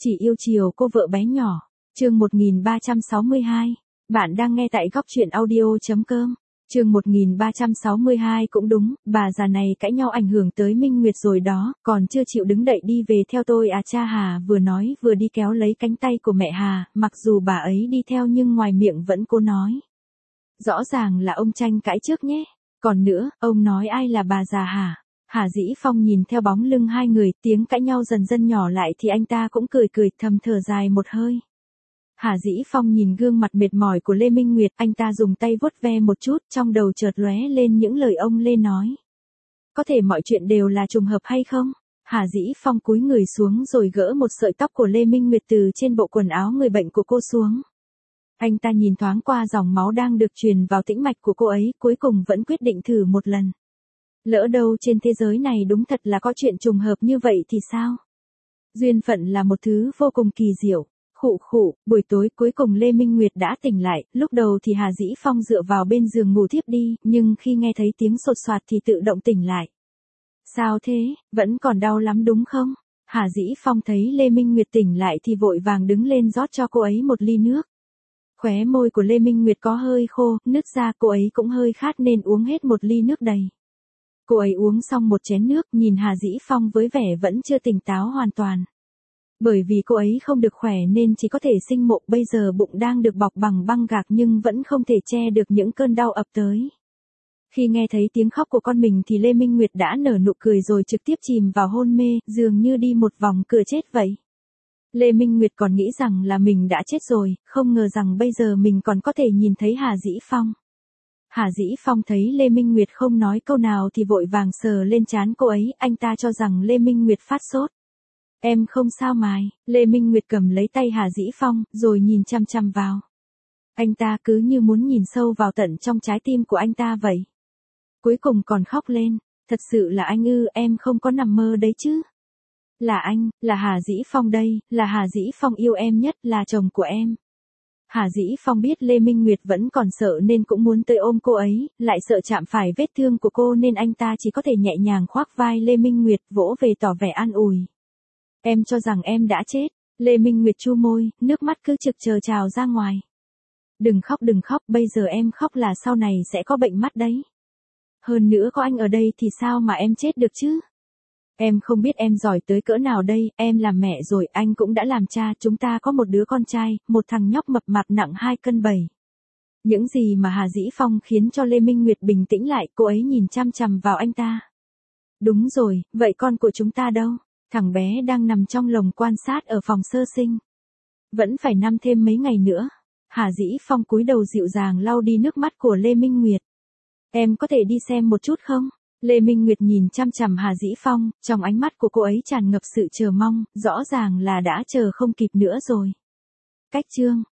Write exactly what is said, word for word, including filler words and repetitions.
Chỉ yêu chiều cô vợ bé nhỏ. Chương một nghìn ba trăm sáu mươi hai. Bạn đang nghe tại góc truyện audio chấm com. Chương một nghìn ba trăm sáu mươi hai cũng đúng, bà già này cãi nhau ảnh hưởng tới Minh Nguyệt rồi đó, còn chưa chịu đứng dậy đi về theo tôi à. Cha Hà vừa nói vừa đi kéo lấy cánh tay của mẹ Hà, mặc dù bà ấy đi theo nhưng ngoài miệng vẫn cố nói. Rõ ràng là ông tranh cãi trước nhé. Còn nữa, ông nói ai là bà già hả? Hà Dĩ Phong nhìn theo bóng lưng hai người, tiếng cãi nhau dần dần nhỏ lại thì anh ta cũng cười cười thầm thở dài một hơi. Hà Dĩ Phong nhìn gương mặt mệt mỏi của Lê Minh Nguyệt, anh ta dùng tay vuốt ve một chút, trong đầu chợt lóe lên những lời ông Lê nói. Có thể mọi chuyện đều là trùng hợp hay không? Hà Dĩ Phong cúi người xuống rồi gỡ một sợi tóc của Lê Minh Nguyệt từ trên bộ quần áo người bệnh của cô xuống. Anh ta nhìn thoáng qua dòng máu đang được truyền vào tĩnh mạch của cô ấy, cuối cùng vẫn quyết định thử một lần. Lỡ đâu trên thế giới này đúng thật là có chuyện trùng hợp như vậy thì sao? Duyên phận là một thứ vô cùng kỳ diệu. Khụ khụ, buổi tối cuối cùng Lê Minh Nguyệt đã tỉnh lại, lúc đầu thì Hà Dĩ Phong dựa vào bên giường ngủ thiếp đi, nhưng khi nghe thấy tiếng sột soạt thì tự động tỉnh lại. Sao thế, vẫn còn đau lắm đúng không? Hà Dĩ Phong thấy Lê Minh Nguyệt tỉnh lại thì vội vàng đứng lên rót cho cô ấy một ly nước. Khóe môi của Lê Minh Nguyệt có hơi khô, nứt ra, cô ấy cũng hơi khát nên uống hết một ly nước đầy. Cô ấy uống xong một chén nước, nhìn Hà Dĩ Phong với vẻ vẫn chưa tỉnh táo hoàn toàn. Bởi vì cô ấy không được khỏe nên chỉ có thể sinh mộ, bây giờ bụng đang được bọc bằng băng gạc nhưng vẫn không thể che được những cơn đau ập tới. Khi nghe thấy tiếng khóc của con mình thì Lê Minh Nguyệt đã nở nụ cười rồi trực tiếp chìm vào hôn mê, dường như đi một vòng cửa chết vậy. Lê Minh Nguyệt còn nghĩ rằng là mình đã chết rồi, không ngờ rằng bây giờ mình còn có thể nhìn thấy Hà Dĩ Phong. Hà Dĩ Phong thấy Lê Minh Nguyệt không nói câu nào thì vội vàng sờ lên trán cô ấy, anh ta cho rằng Lê Minh Nguyệt phát sốt. Em không sao mài, Lê Minh Nguyệt cầm lấy tay Hà Dĩ Phong, rồi nhìn chăm chăm vào. Anh ta cứ như muốn nhìn sâu vào tận trong trái tim của anh ta vậy. Cuối cùng còn khóc lên, thật sự là anh ư, em không có nằm mơ đấy chứ. Là anh, là Hà Dĩ Phong đây, là Hà Dĩ Phong yêu em nhất, là chồng của em. Hà Dĩ Phong biết Lê Minh Nguyệt vẫn còn sợ nên cũng muốn tới ôm cô ấy, lại sợ chạm phải vết thương của cô nên anh ta chỉ có thể nhẹ nhàng khoác vai Lê Minh Nguyệt vỗ về tỏ vẻ an ủi. Em cho rằng em đã chết. Lê Minh Nguyệt chu môi, nước mắt cứ trực chờ trào ra ngoài. Đừng khóc đừng khóc, bây giờ em khóc là sau này sẽ có bệnh mắt đấy. Hơn nữa có anh ở đây thì sao mà em chết được chứ? Em không biết em giỏi tới cỡ nào đây, em làm mẹ rồi, anh cũng đã làm cha, chúng ta có một đứa con trai, một thằng nhóc mập mạp nặng hai cân bảy. Những gì mà Hà Dĩ Phong khiến cho Lê Minh Nguyệt bình tĩnh lại, cô ấy nhìn chăm chằm vào anh ta. Đúng rồi, vậy con của chúng ta đâu? Thằng bé đang nằm trong lồng quan sát ở phòng sơ sinh. Vẫn phải nằm thêm mấy ngày nữa. Hà Dĩ Phong cúi đầu dịu dàng lau đi nước mắt của Lê Minh Nguyệt. Em có thể đi xem một chút không? Lê Minh Nguyệt nhìn chăm chằm Hà Dĩ Phong, trong ánh mắt của cô ấy tràn ngập sự chờ mong, rõ ràng là đã chờ không kịp nữa rồi. Cách chương